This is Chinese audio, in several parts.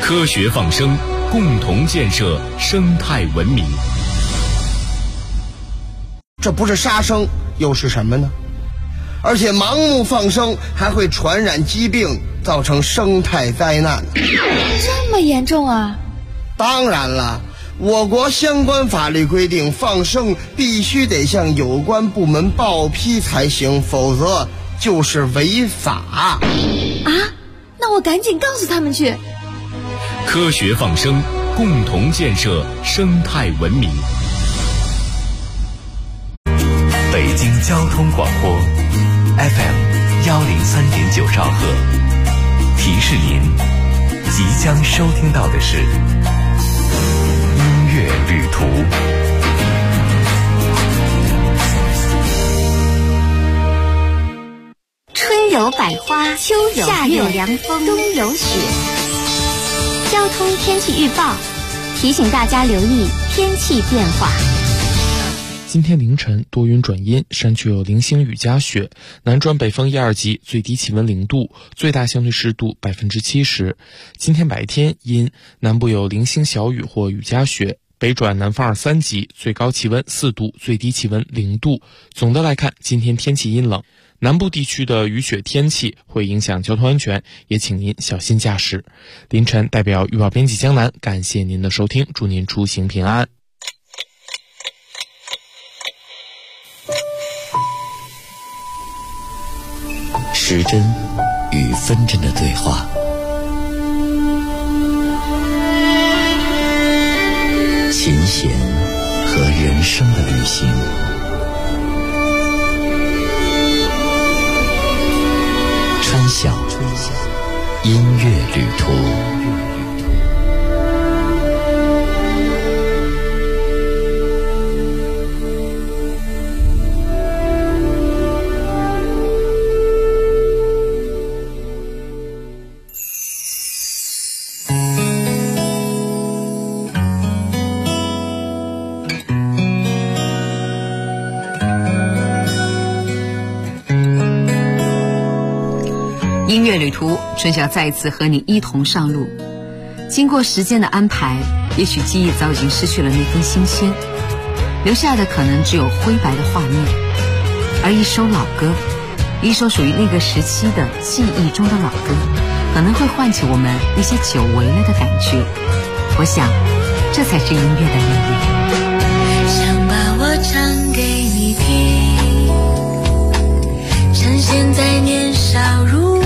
科学放生，共同建设生态文明。 这不是杀生又是什么呢？而且盲目放生还会传染疾病，造成生态灾难。 这么严重啊？ 当然了，我国相关法律规定，放生必须得向有关部门报批才行，否则就是违法。 啊？那我赶紧告诉他们去。 科学放生，共同建设生态文明。 北京交通广播 FM 103.9兆赫，提示您即将收听到的是音乐旅途。 春有百花，秋有夏有凉风，冬有雪。交通天气预报提醒大家留意天气变化。 今天凌晨多云转阴，山区有零星雨夹雪，南转北风1、2级，最低气温0度，最大相对湿度70%。今天白天阴，南部有零星小雨或雨夹雪，北转南风2、3级，最高气温4度，最低气温0度。总的来看，今天天气阴冷，南部地区的雨雪天气会影响交通安全，也请您小心驾驶。凌晨代表预报编辑江南，感谢您的收听，祝您出行平安。 时针与分针的对话，琴弦和人生的旅行，春晓音乐旅途。 音乐旅途，春晓再次和你一同上路。经过时间的安排，也许记忆早已经失去了那份新鲜，留下的可能只有灰白的画面。而一首老歌，一首属于那个时期的记忆中的老歌，可能会唤起我们一些久违了的感觉。我想，这才是音乐的魅力。 想把我唱给你听，趁现在年少如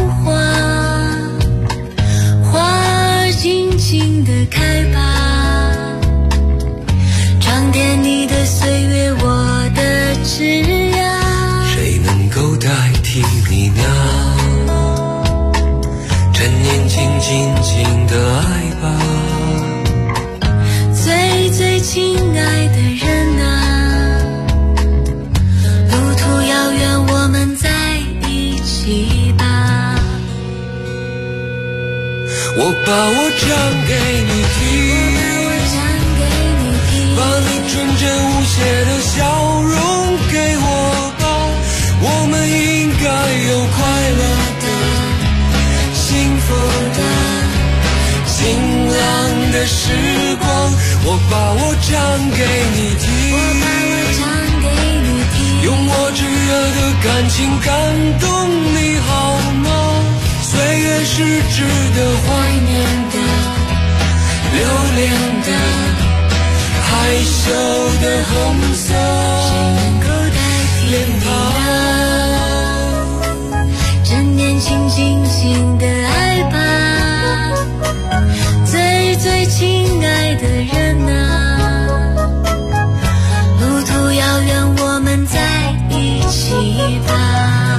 轻轻地开吧，装点你的岁月，我的枝桠。 谁能够代替你呢？趁年轻尽情的爱吧， 最最亲爱的人啊，路途遥远，我们在一起吧。 我把我唱给你听，把你纯真无邪的笑容给我吧，我们应该有快乐的、幸福的、晴朗的时光。我把我唱给你听，用我炙热的感情感动你好吗？岁月是值得怀念的、留恋的、害羞的红色脸庞。趁年轻尽情的爱吧，最最亲爱的人啊，路途遥远，我们在一起吧。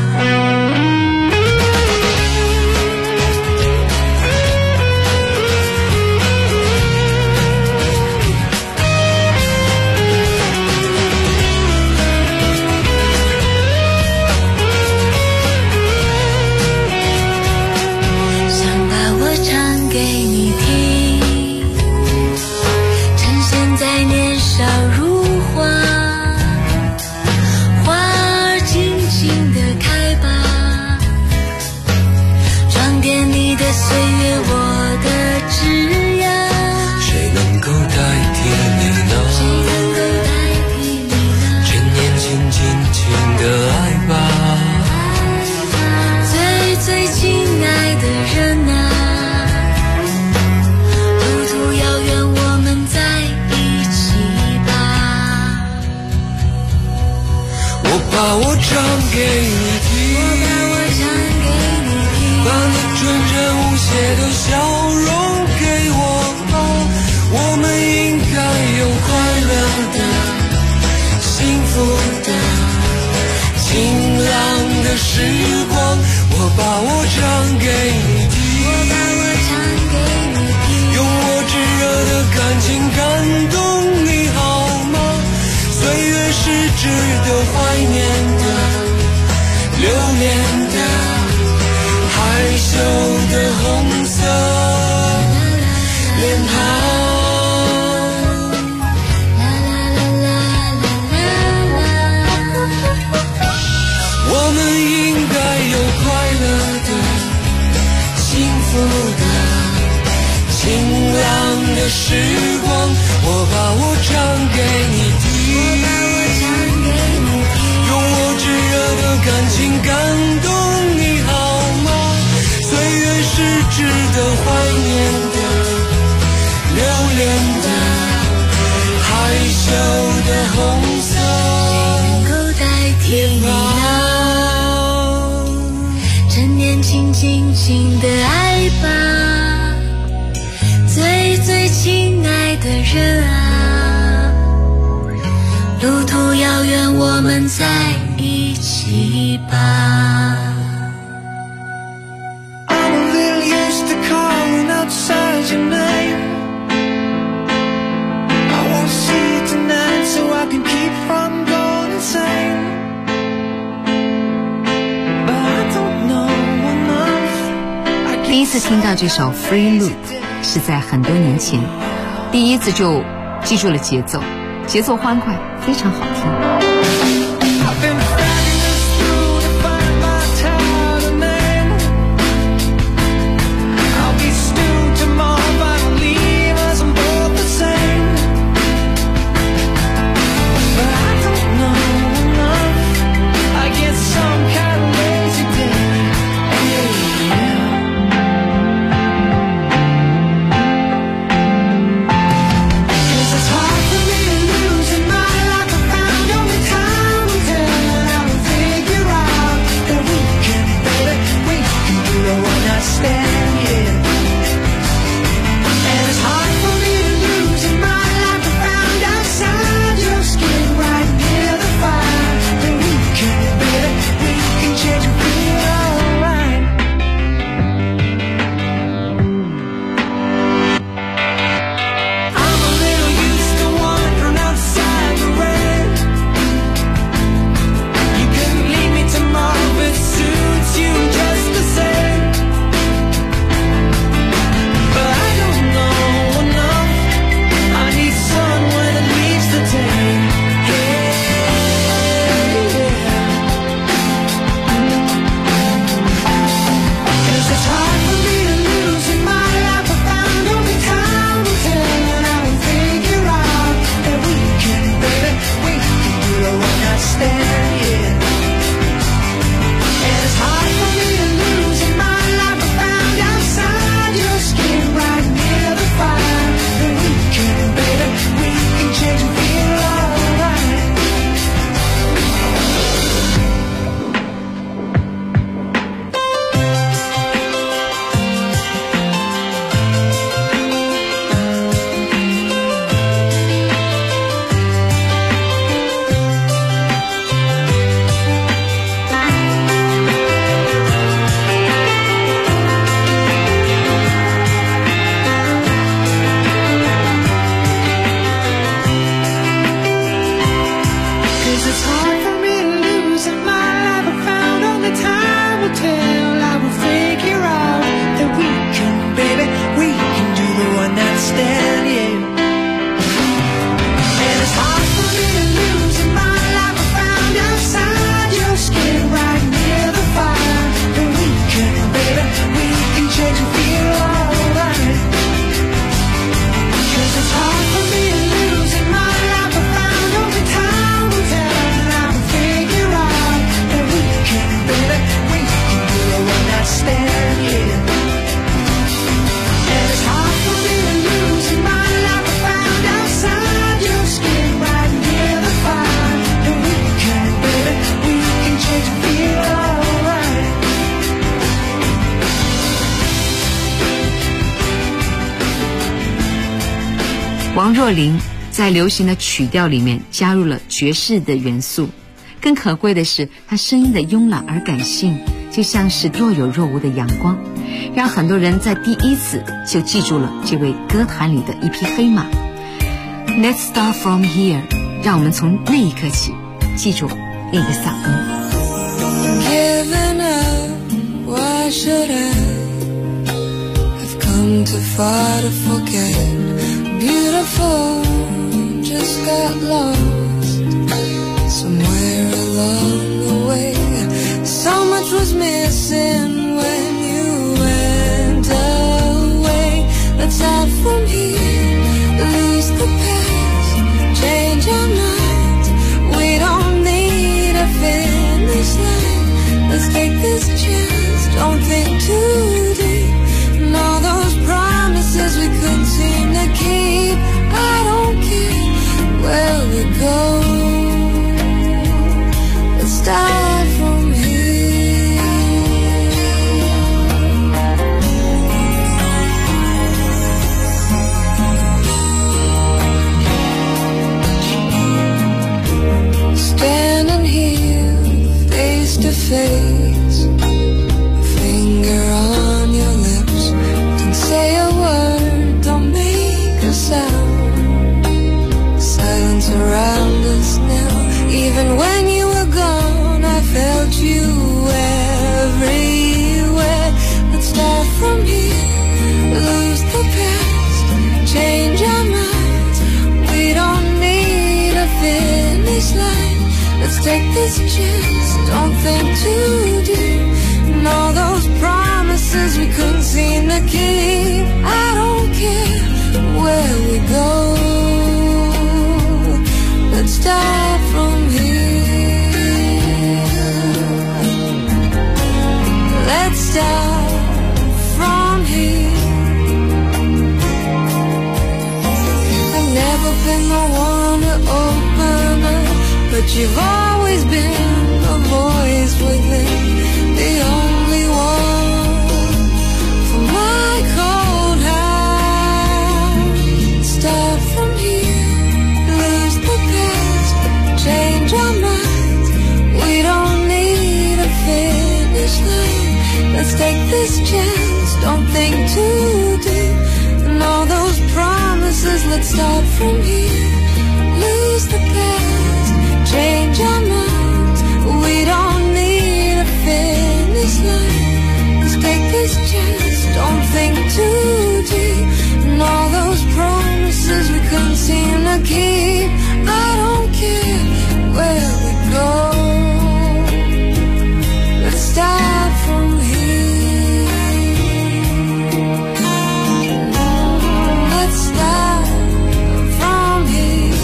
的时光，我把我唱给你听，用我炙热的感情感动你好吗？岁月是值得怀念的，留恋的，害羞的红色脸庞。我们应该有快乐的、幸福的、晴朗的时光，我把我唱给你听，用我炙热的感情感动你好吗？岁月是值得怀念的、留恋的、害羞的红色， 谁能够代替你呢？趁年轻尽情的爱吧，最最亲爱的人啊，路途遥远，我们在一起吧。 I'm a little used to calling outside your name. I won't see you tonight so I can keep from going insane. But I don't know enough. 第一次听到这首 Free Loop 是在很多年前，第一次就记住了节奏，节奏欢快，非常好听。王若琳在流行的曲调里面加入了爵士的元素， 更可贵的是，他声音的慵懒而感性，就像是若有若无的阳光，让很多人在第一次就记住了这位歌坛里的一匹黑马。Let's start from here， 让我们从那一刻起记住那个嗓音。 Giving up, why should I have come too far to forget? Beautiful, just got lost somewhere along the way. So much was missing when you went away. Let's start from here, lose the past, change our minds. We don't need a finish line. Let's take this chance, don't think too deep. And all those promises we couldn't seem to keep. I don't care where we go. Let's start from here. Standing here, face to face, finger on your lips. Don't say a word, don't make a sound. Silence around us now. Even when you were gone, I felt you everywhere. Let's start from here, lose the past, change our minds. We don't need a finish line. Let's take this chance, don't think too deep. And all those promises we couldn't seem to keep. I don't care where we go. Let's start from here. Let's start from here. I've never been the one to open up, but you've always been the voice within, the only one for my cold heart. Start from here, lose the past, change our minds. We don't need a finish line. Let's take this chance, don't think too deep. And all those promises, let's start from here, lose the past, change our minds. We don't need a finish line. Let's take this chance, don't think too deep. And all those promises we couldn't seem to keep. I don't care where we go. Let's start from here. Let's start from here.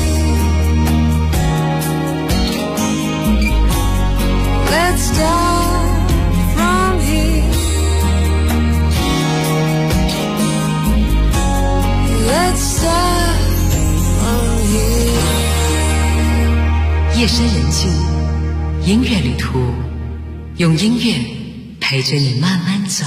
Let's start from here. Let's start from here. 夜深人静，音乐旅途，用音乐陪着你慢慢走。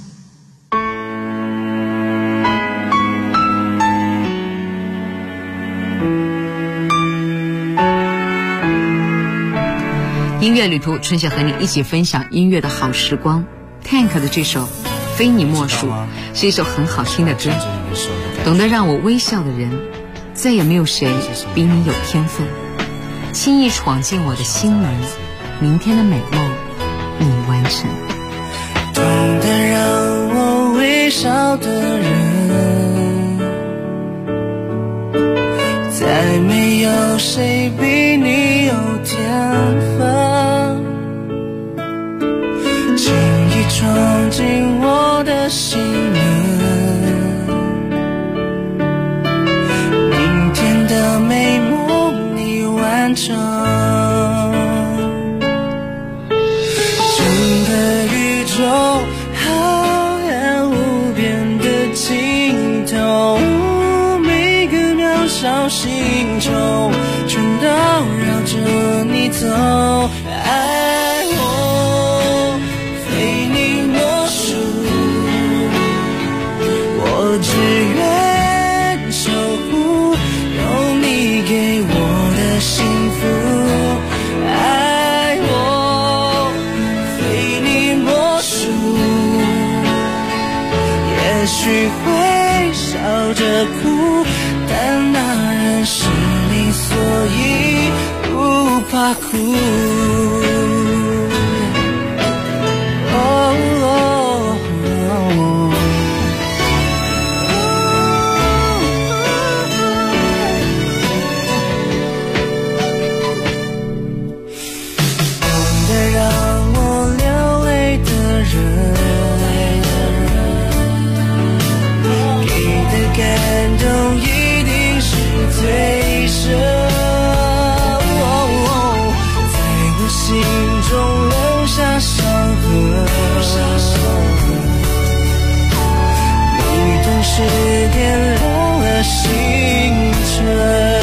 音乐旅途，春雪和你一起分享音乐的好时光。Tank 的这首《非你莫属》是一首很好听的歌，懂得让我微笑的人，再也没有谁比你有天分。轻易闯进我的心门，明天的美梦你完成。 懂得让我微笑的人，再没有谁比你有天分。轻易闯进我的心门，明天的美梦你完成。整个宇宙浩瀚无边的尽头，每个渺小星球全都绕着你走。爱我非你莫属，我只愿守护有你给我的幸福。爱着哭，但那人是你，所以不怕哭。是点亮了星辰，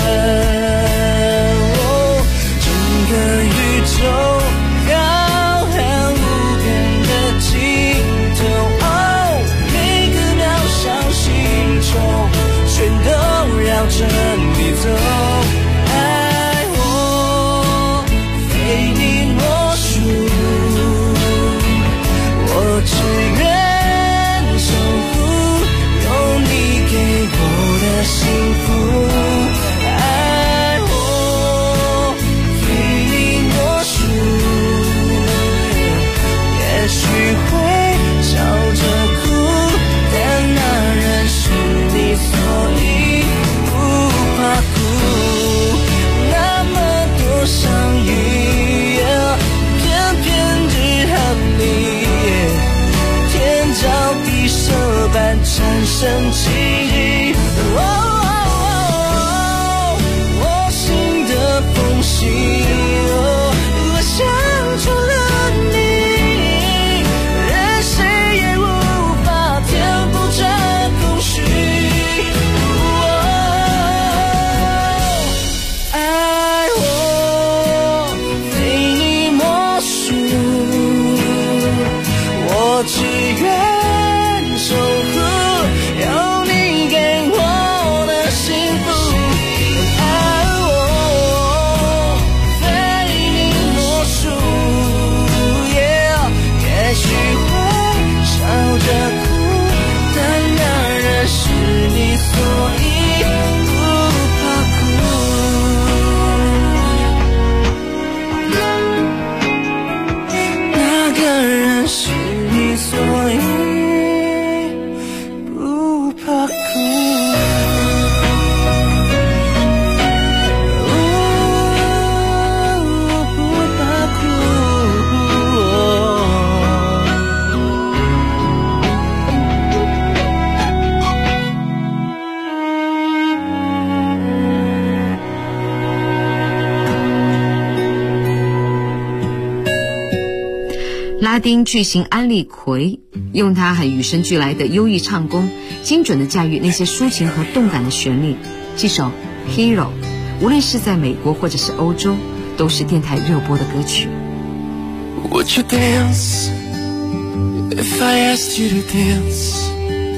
整个宇宙浩瀚无边的尽头，每个渺小星球全都绕着你走。爱我非你莫属，我只愿幸福，爱我非你莫属，也许会笑着哭，但那人是你，所以不怕哭。那么多相遇，偏偏只和你天造地设般产生情谊。我心的缝隙，我想出了你，任谁也无法填补这空虚。爱我非你莫属，我只愿守护有你给我的幸福。爱我非你莫属，也许会笑着哭，但那人是你，所以不怕哭。那个人是你，所以拉丁巨星安利奎用他很与生俱来的优异唱功，精准地驾驭那些抒情和动感的旋律。这首 Hero 无论是在美国或者是欧洲，都是电台热播的歌曲。 Would you dance if I asked you to dance?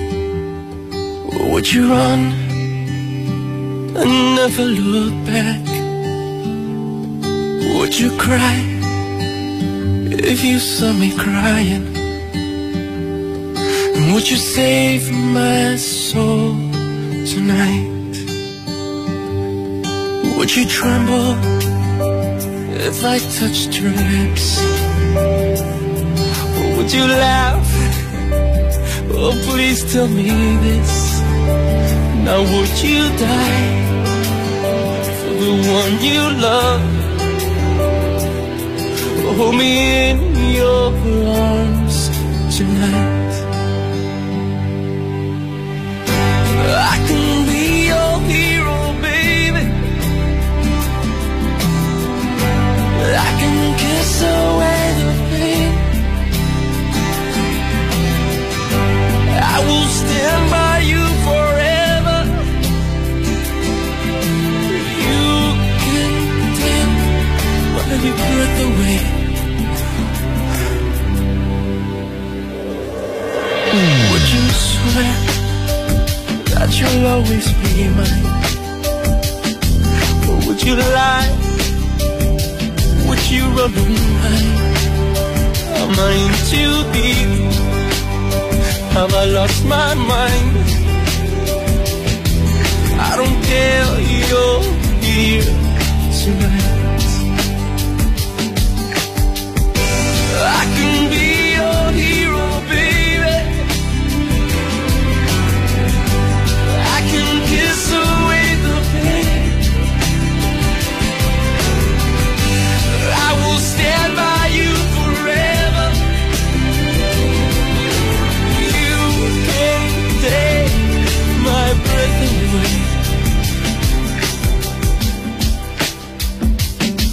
Or would you run and never look back? Would you cry if you saw me crying? And would you save my soul tonight? Would you tremble if I touched your lips? Or would you laugh? Oh, please tell me this. Now would you die for the one you love? Hold me in your arms tonight. I can be your hero, baby. I can kiss away the pain. I will stand by you forever. You can take my breath away. Would you swear that you'll always be mine? Or would you lie? Would you run away? Am I in too deep? Have I lost my mind?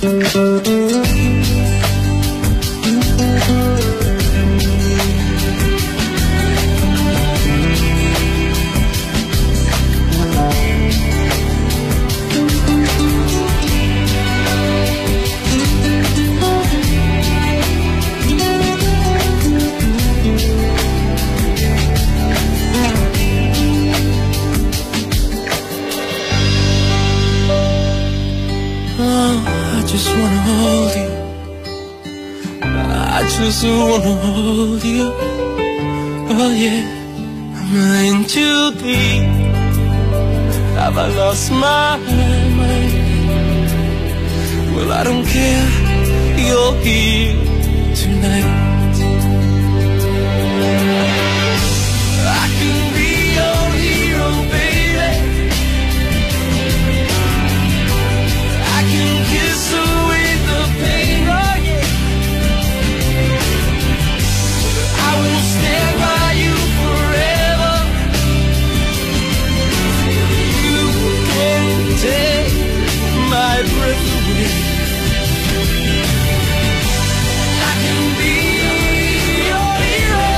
just wanna hold you. I just wanna hold you. Oh yeah, I'm in too deep. Have I lost my mind? Well, I don't care, you're here tonight. I can be your hero, baby. I can kiss away the pain, oh yeah. I will stand by you forever. You can take my breath away. I can be your hero.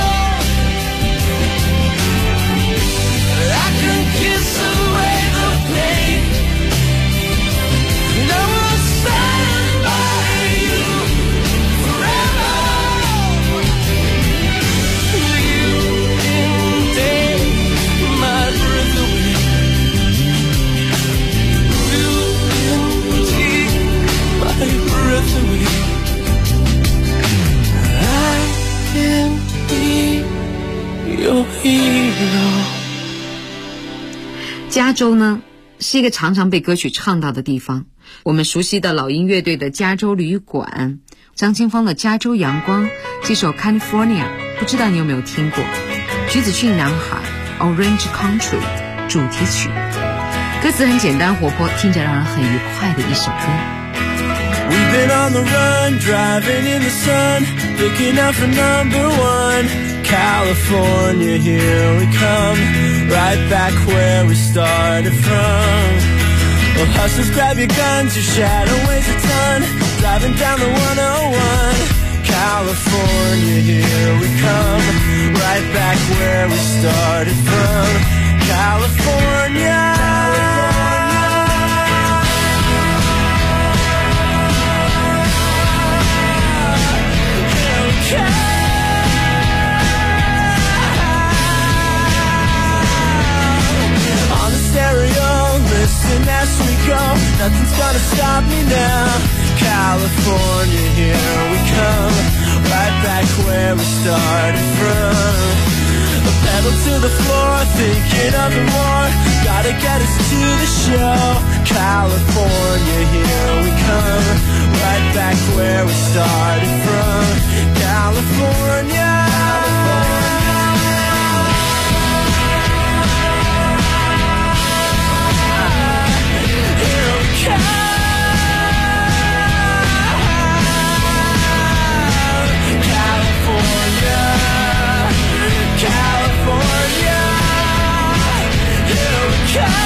I can kiss away the pain. And I will stand by you forever. You can take my breath away. You can take my breath away. I can be your hero. 加州呢，是一个常常被歌曲唱到的地方。我们熟悉的老鹰乐队的加州旅馆，张清芳的加州阳光，这首 California 不知道你有没有听过。橘子郡男孩 Orange Country 主题曲，歌词很简单活泼，听着让人很愉快的一首歌。 We've been on the run, driving in the sun, looking out for number one. California, here we come, right back where we started from. Well, hustlers, grab your guns, your shadow weighs a ton, driving down the 101. California, here we come, right back where we started from. California. On the stereo, listen as we go. Nothing's gonna stop me now. California, here we come, right back where we started from. A pedal to the floor, thinking of it more. Gotta get us to the show. California, here we come, right back where we started from. California. Here we come. California, California, here we come.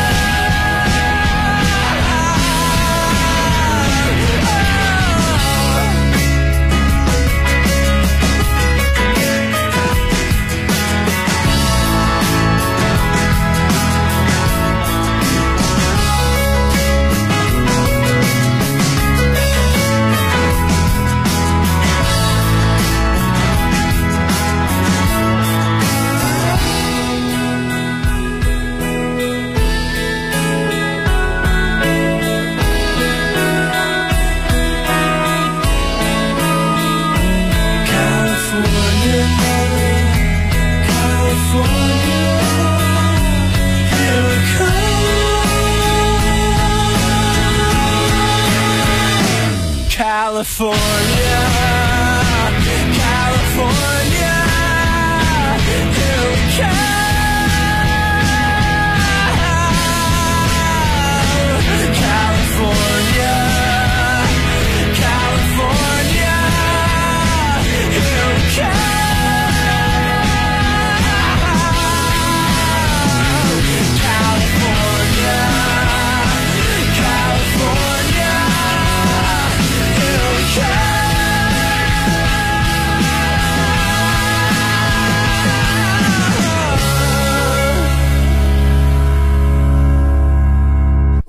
California, California, here we come. California, California, here we come. California, California.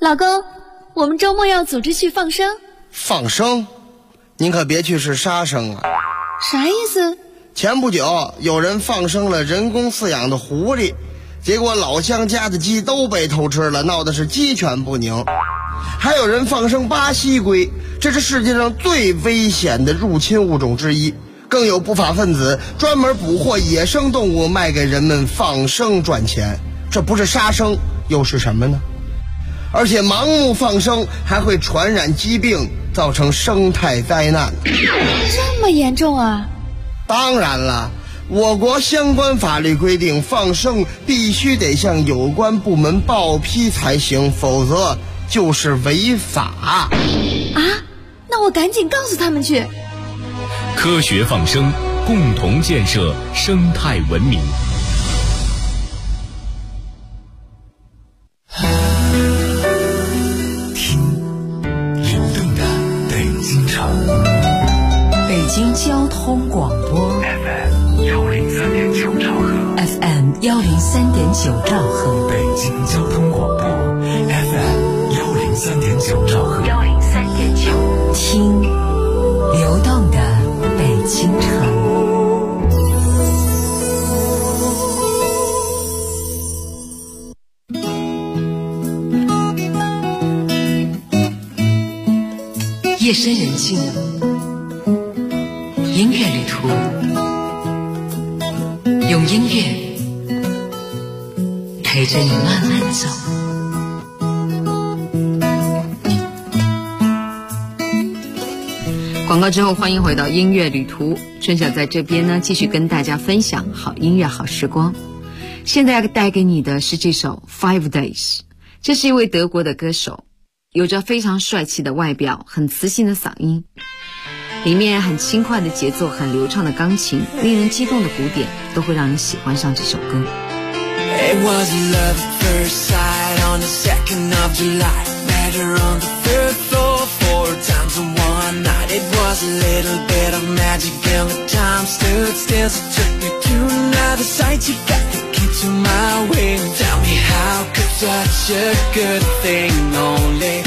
老公，我们周末要组织去放生。 放生？您可别去是杀生啊。 啥意思？ 前不久有人放生了人工饲养的狐狸，结果老乡家的鸡都被偷吃了，闹得是鸡犬不宁。还有人放生巴西龟，这是世界上最危险的入侵物种之一。更有不法分子专门捕获野生动物卖给人们放生赚钱，这不是杀生又是什么呢？而且盲目放生还会传染疾病，造成生态灾难。 这么严重啊？ 当然了，我国相关法律规定，放生必须得向有关部门报批才行，否则就是违法。 啊？那我赶紧告诉他们去。 科学放生，共同建设生态文明。 听流动的北京城， 北京交通广播 FM 103.9兆赫 FM 103.9兆赫， 北京交通广播 FM 103.9兆赫 103.9，听流动的北京城。夜深人静，音乐旅途，用音乐陪着你慢慢走。广告之后，欢迎回到音乐旅途。春晓在这边呢，继续跟大家分享好音乐、好时光。现在要带给你的是这首 Five Days， 这是一位德国的歌手，有着非常帅气的外表，很磁性的嗓音，里面很轻快的节奏，很流畅的钢琴，令人激动的鼓点，都会让你喜欢上这首歌。 It was love at first sight on the 2nd of July. Met her on the 3rd floor 4 times in one night. It was a little bit of magic and the time stood still. So took me to another side. She got the key to my wing. Tell me how could such a good thing only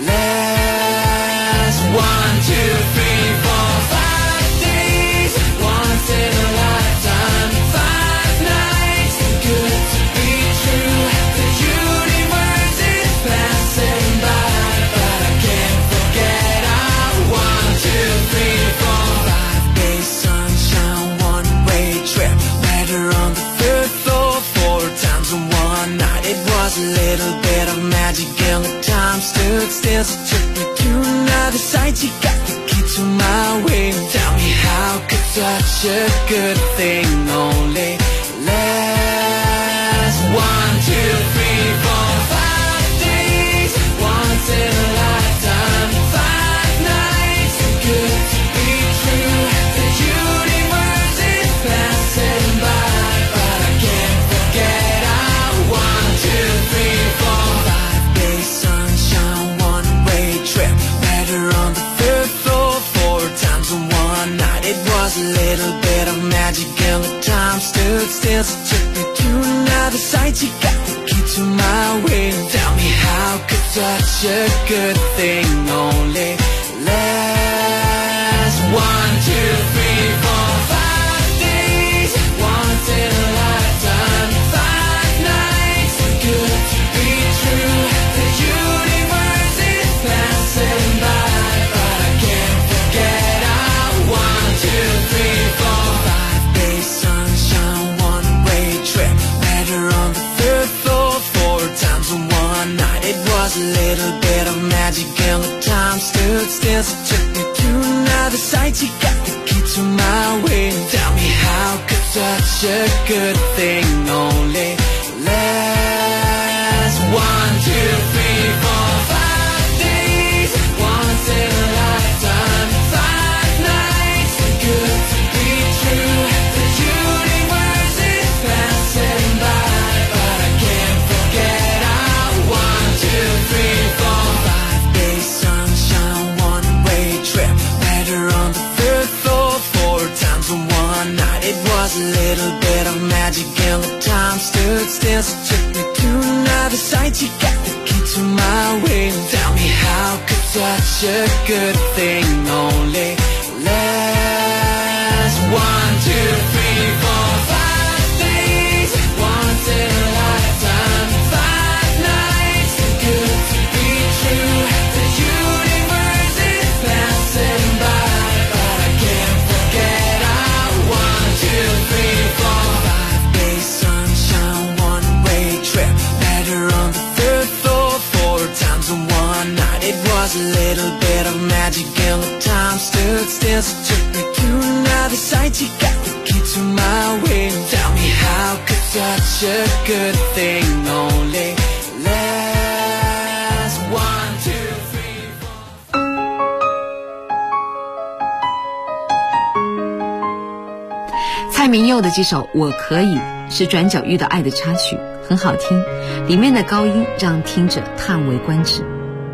last 1, 2, 3, 4, 5 days. Once in a lifetime, 5 nights. Good to be true. The universe is passing by, but I can't forget our 1, 2, 3, 4, 5 days sunshine, one-way trip. Met her on the 3rd floor 4 times in one night. It was a little bit of magic and the time stood still. So took me to another side. She got the key to my wing. Tell me how could such a good thing only last 1, 2, 3, 4, 5 days. Once in a lifetime, 5 nights. Good to be true. The universe is passing by, but I can't forget our 1, 2, 3, 4, 5 days sunshine, one-way trip. Met her on the 3rd floor 4 times in one night. It was a little bit of magic and the time stood still. So took me to another side. She got the key to my wing. Tell me how could such a good thing only last 1, 2, 3, 4, 5 days. Once in a lifetime, 5 nights. Good to be true. The universe is passing by, but I can't forget our 1, 2, 3, 4, 5 days sunshine, one-way trip. Met her on the 3rd floor 4 times in one night. It was a little bit of magic and the time stood still. So took me to another side. She got the key to my wing. Tell me how could such a good thing only last 1, 2, 3, 4, 5 days. Once in a lifetime, 5 nights. Good to be true. The universe is passing by, but I can't forget our 1, 2, 3, 4, 5 days sunshine, one-way trip. Met her on the 3rd floor 4 times in one night. It was a little bit of magic and the time stood still. So took me to another side. She got the key to my way. Tell me how could such a good thing only last 1, 2, 3, 4, 5 days, once in a lifetime, 5 nights, too good to be true. The universe is passing by, but I can't forget our 1, 2, 3, 4, 5 days, sunshine, one-way trip, better on the 3rd floor, 4 times in one night. It was a little bit of magic and the time stood still, so took me to another side. You got the key to my way. Tell me how could such a good thing only last 1, 2, 3, 4。 蔡明佑的这首《我可以》是转角遇到爱的插曲，很好听，里面的高音让听者叹为观止。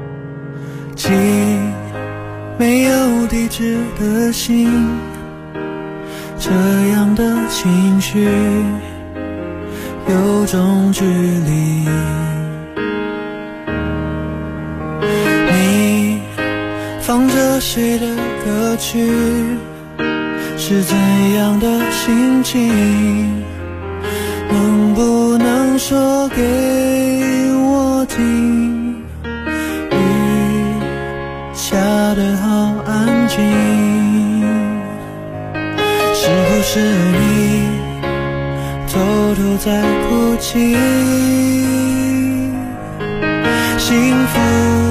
寄没有地址的信，这样的情绪有种距离。你放着谁的歌曲，是怎样的心情？能不能说给我听？下得好安静，是不是你偷偷在哭泣？幸福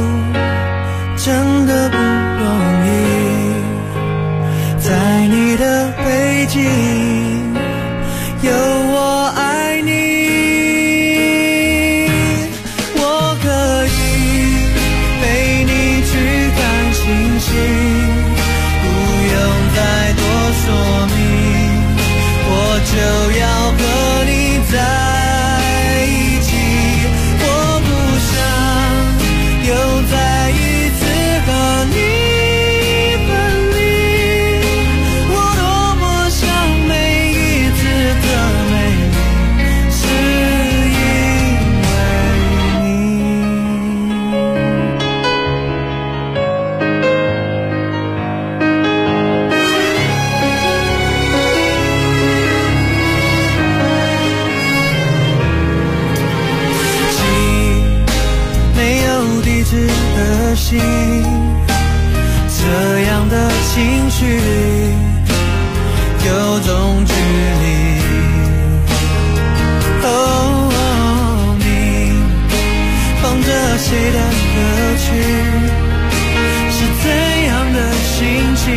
真的不容易，在你的背景有我爱你。我可以陪你去看星星，不用再多说明，我就要和你在一起。我不想又再一次和你分离，我多么想每一次的美丽是因为你。没有地址的信，这样的情绪有种距离。你放着谁的歌曲，是怎样的心情？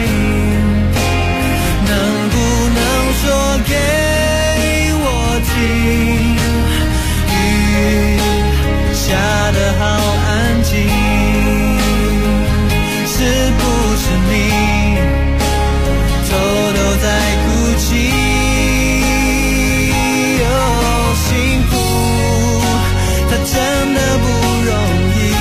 能不能说给我听？雨下得好安静，是不是你偷偷在哭泣？幸福它真的不容易，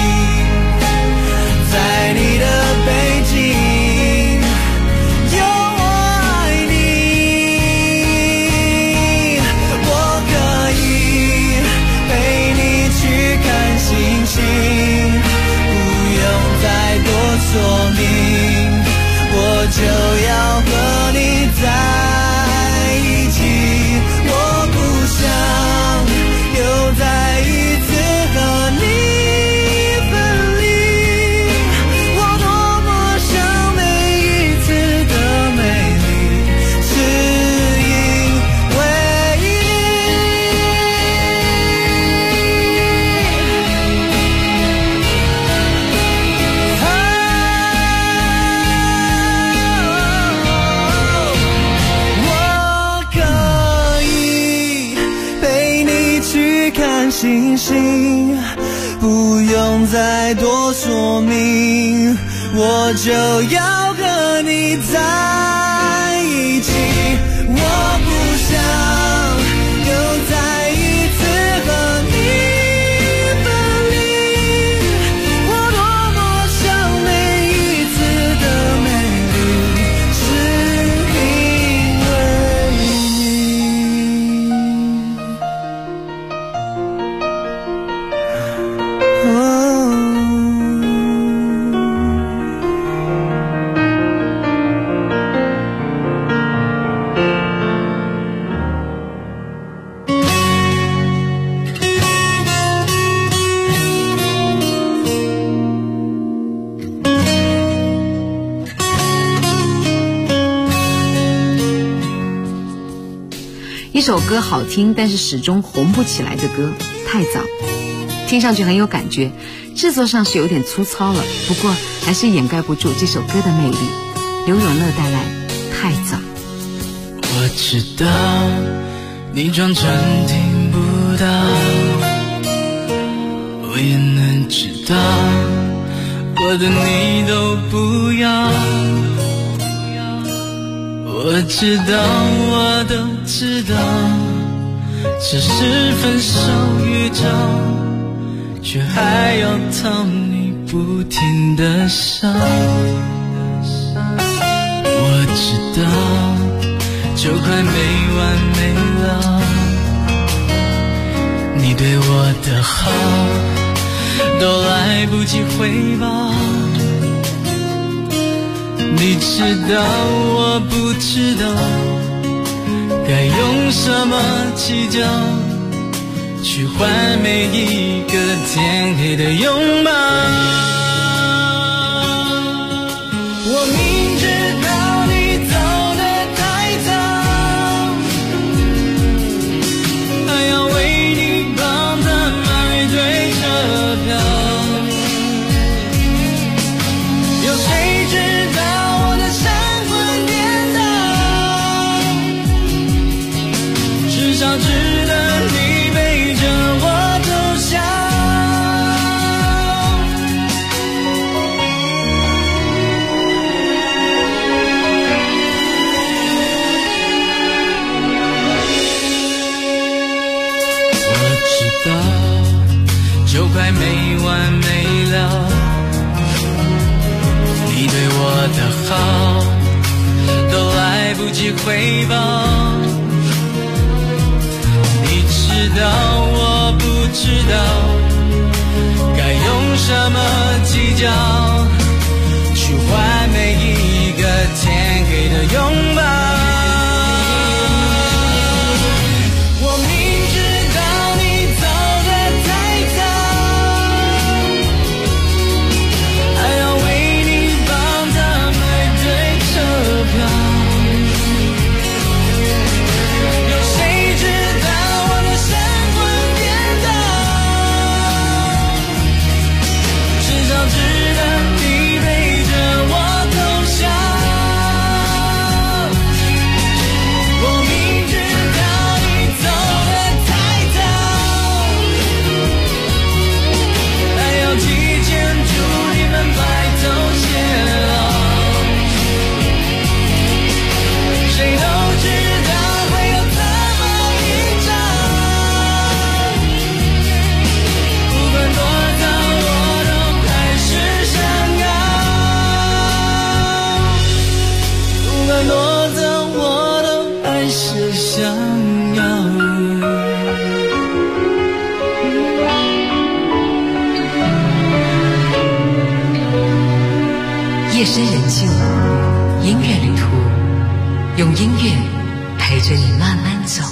在你的背景有我爱你。我可以陪你去看星星，不用再多说明，我就要和你在一起。我不想又再一次和你分离，我多么想每一次的美丽是因为我可以陪你去看星星，不用再多说明，我就要和你在一起。我不想又再一次和你分离，我多么想每一次的美丽是因为你。 一首歌好听，但是始终红不起来的歌，太早，听上去很有感觉，制作上是有点粗糙了，不过还是掩盖不住这首歌的魅力。刘永乐带来《太早》。 我知道你装真听不到，我也能知道我的你都不要。我知道我都知道，只是分手宇宙，却还要讨你不停的笑。我知道就快没完没了，你对我的好都来不及回报。你知道我不知道该用什么计较，去换每一个天黑的拥抱。我明知道你走得太早，还要为你帮他买对车票。有谁知道我的神魂颠倒，至少值得你背着我偷笑。我知道就快没完没了，你对我的好都来不及回报。你知道我不知道该用什么计较，去换每一个天黑的拥抱。我明知道你走得太早，还要为你帮他买对车票。有谁知道我的神魂颠倒，至少值得你背着我偷笑。我明知道你走得太早，还要提前祝你们白头偕老。谁都知道会有这么一场，不管多早我都还是想要，不管多早我都还是想要。 夜深人静，音乐旅途，用音乐陪着你慢慢走。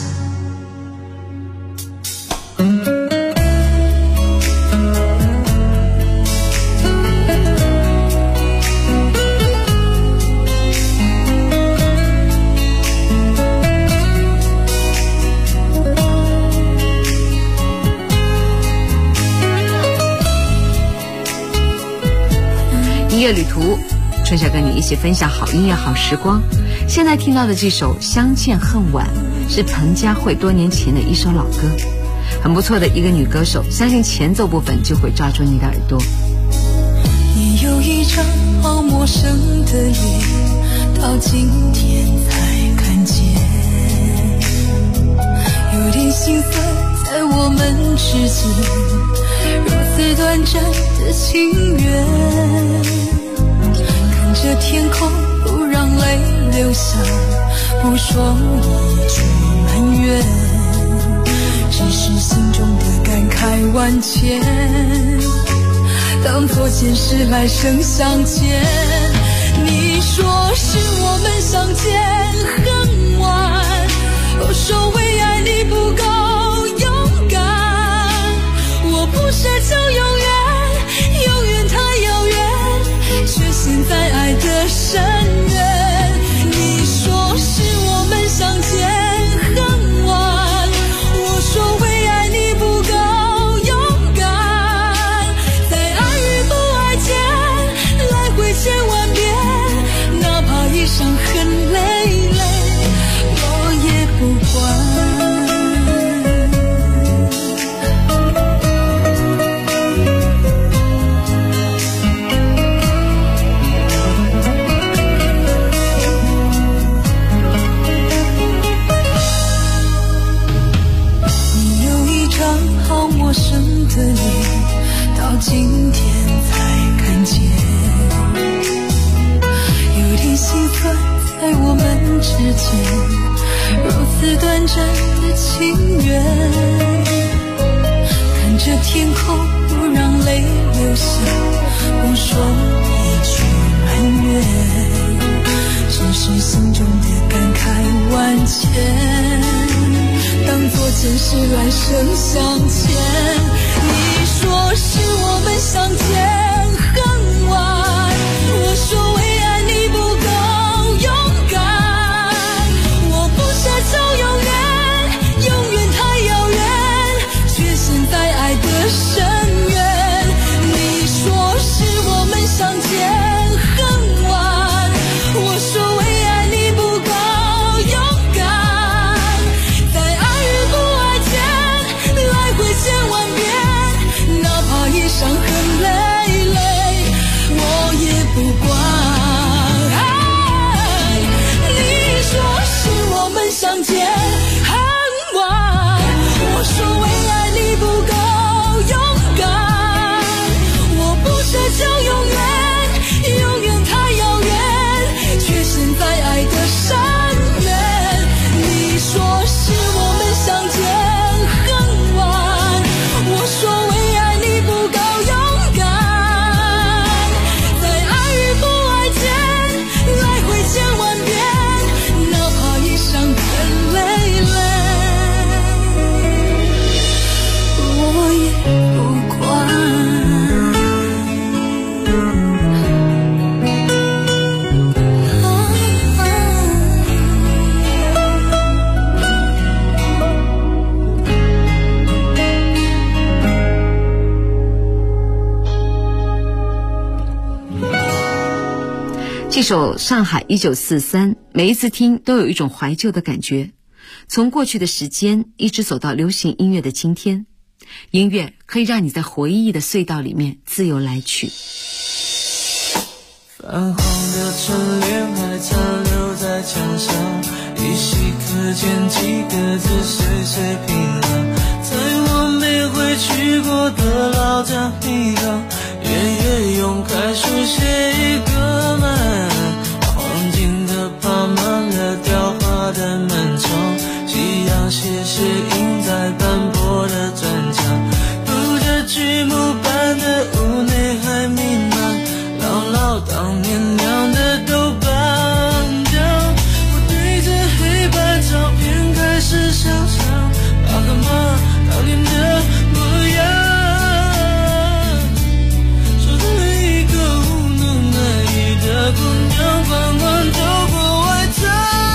音乐旅途，春晓跟你一起分享好音乐好时光。现在听到的这首《相见恨晚》是彭佳慧多年前的一首老歌，很不错的一个女歌手，相信前奏部分就会抓住你的耳朵。 你有一张好陌生的脸，到今天才看见，有点心酸在我们之间，如此短暂的情缘。看着天空不让泪流下，不说一句埋怨，只是心中的感慨万千，当作前世来生相见。你说是我们相见恨晚，我说为爱你不够勇敢，我不奢求永远，永远太遥远，却陷在爱的深渊。你说是我们相见恨晚， 的你，到今天才看见，有点心酸在我们之间，如此短暂的情缘，看着天空不让泪流下，不说一句埋怨，只是心中的感慨万千，当作前世来生相欠。你说是我们相见恨晚，我说为爱你不够勇敢，我不奢求永远，永远太遥远，却陷在爱的深渊。你说是我们相见恨晚，我说为爱你不够勇敢，在爱与不爱间来回千万遍，哪怕一伤痕累累我也不管。你说是我们相见恨晚，我说为爱你不够勇敢，我不奢求永远，永远太遥远，却陷在爱的深渊。你说是我们相见恨晚，我说为爱你不够勇敢，在爱与不爱间来回千万遍，哪怕一伤痕累累我也不管。 这首《上海1943》，每一次听都有一种怀旧的感觉，从过去的时间一直走到流行音乐的今天，音乐可以让你在回忆的隧道里面自由来去。 泛黄的春联还残留在墙上，依稀可见几个字岁岁平安，在我没回去过的老家地方，爷爷用楷书写一个满，黄金的爬满了雕花的门窗，夕阳斜斜映在斑驳的砖墙，读着剧目般的屋内还弥漫姥姥当年酿的豆瓣酱，我对着黑白照片开始想象爸和妈当年的模样，说着一个无能难遇的姑娘缓缓走过外滩，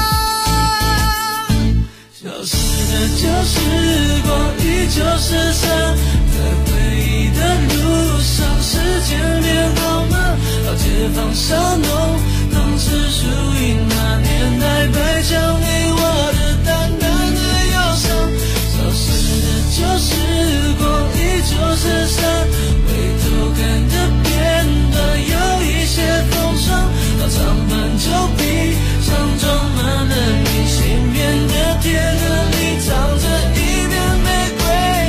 消失的旧时光依旧是山，在回忆的路上时间变好慢，老街坊巷弄当时属于那年代白墙给我的淡淡的忧伤，消失的旧时光依旧是山，回头看的片段有一些风霜，老长板旧笔上装满了你信片的贴的里藏着一片玫瑰。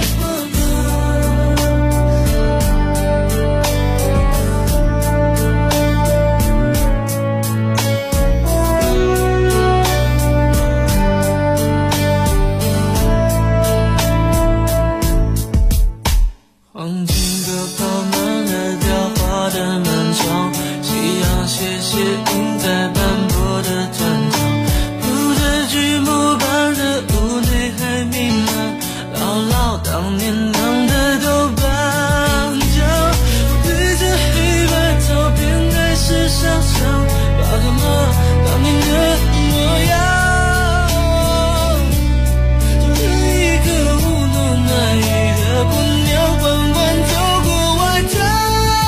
黄金阁泡满了雕花的门窗，夕阳斜斜映在斑驳的砖墙，铺着剧目般的屋内还弥漫姥姥当年酿的豆瓣酱，我对着黑白照片开始想象爸和妈当年的模样，就这一个无能难遇的姑娘缓缓走过外滩，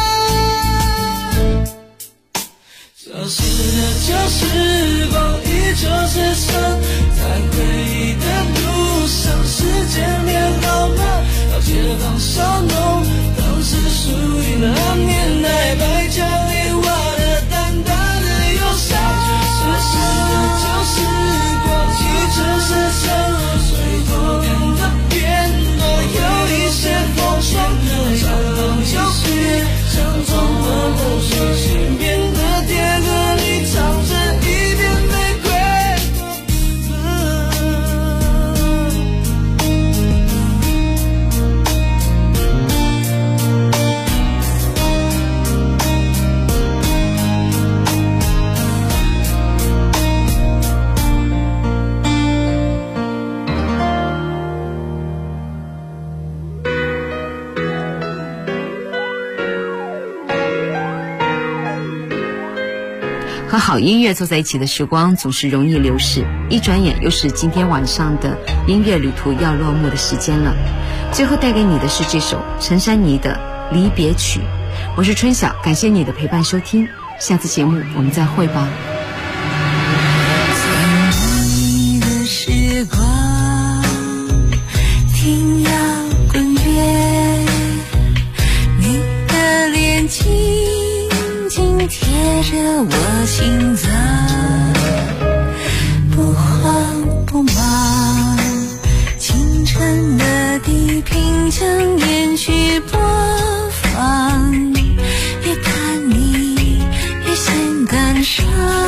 消失的旧时光依旧是山，在回忆的路上时间变好慢，老街坊巷弄当时属于那年代白墙里画的淡淡的忧伤，消失的旧时光依旧是山，回头看的片段有一些风霜， 想装的都是心变的铁和你唱成一遍玫瑰和好音乐坐在一起的时光总是容易流逝，一转眼又是今天晚上的音乐旅途要落幕的时间了。最后带给你的是这首陈珊妮的《离别曲》。我是春晓，感谢你的陪伴收听，下次节目我们再会吧。 你的时光听摇滚乐，你的脸轻紧贴着我心脏，不慌不忙，清晨的地平将延续播放，越看你越显感伤。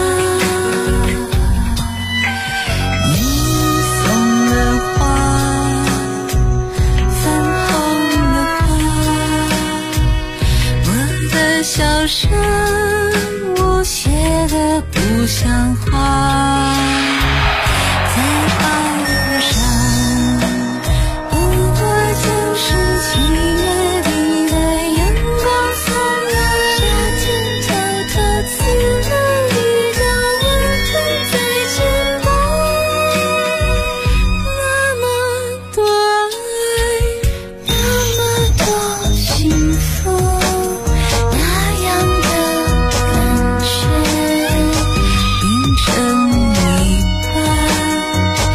你送的花，粉红的花，我的笑声无邪的不像话，在高山不过就是7月底的阳光灿烂，夏天偷偷刺了一道温存在肩膀，那么多爱，那么多幸福，那样的感觉变成一半，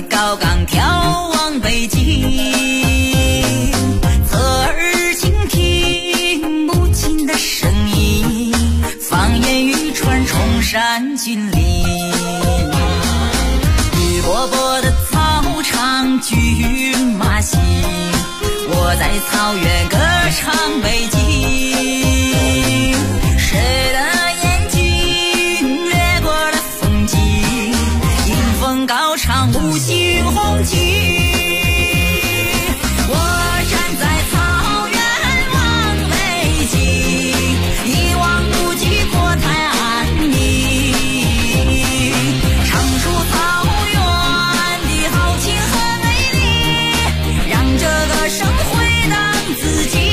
高岗眺望北京，侧耳倾听母亲的声音，方言语传崇山峻岭。绿波波的草场骏马行，我在草原歌唱北京。谁的眼睛掠过了风景，迎风高唱五星红旗。我站在草原望北京，一望无际国泰安宁，唱出草原的豪情和美丽，让这个生回荡自己。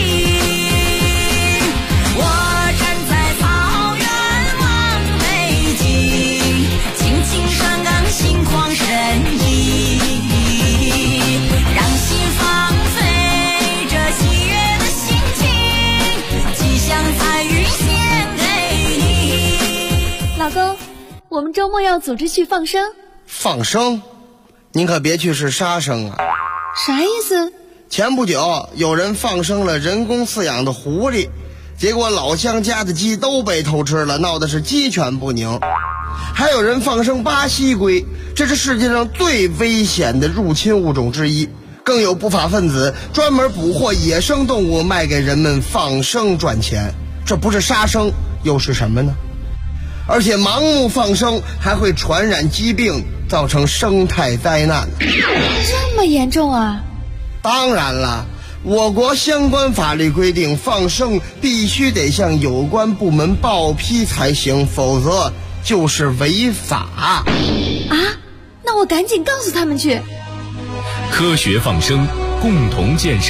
我站在草原望北京，青青山岗心旷神怡，让心放飞这喜悦的心情，吉祥彩云献给你。 老公，我们周末要组织去放生。 放生？您可别去是杀生啊！ 啥意思？ 前不久有人放生了人工饲养的狐狸，结果老乡家的鸡都被偷吃了，闹得是鸡犬不宁。还有人放生巴西龟，这是世界上最危险的入侵物种之一。更有不法分子专门捕获野生动物卖给人们放生赚钱，这不是杀生又是什么呢？而且盲目放生还会传染疾病，造成生态灾难。 这么严重啊？ 当然了，我国相关法律规定，放生必须得向有关部门报批才行，否则就是违法。 啊？那我赶紧告诉他们去。 科学放生，共同建设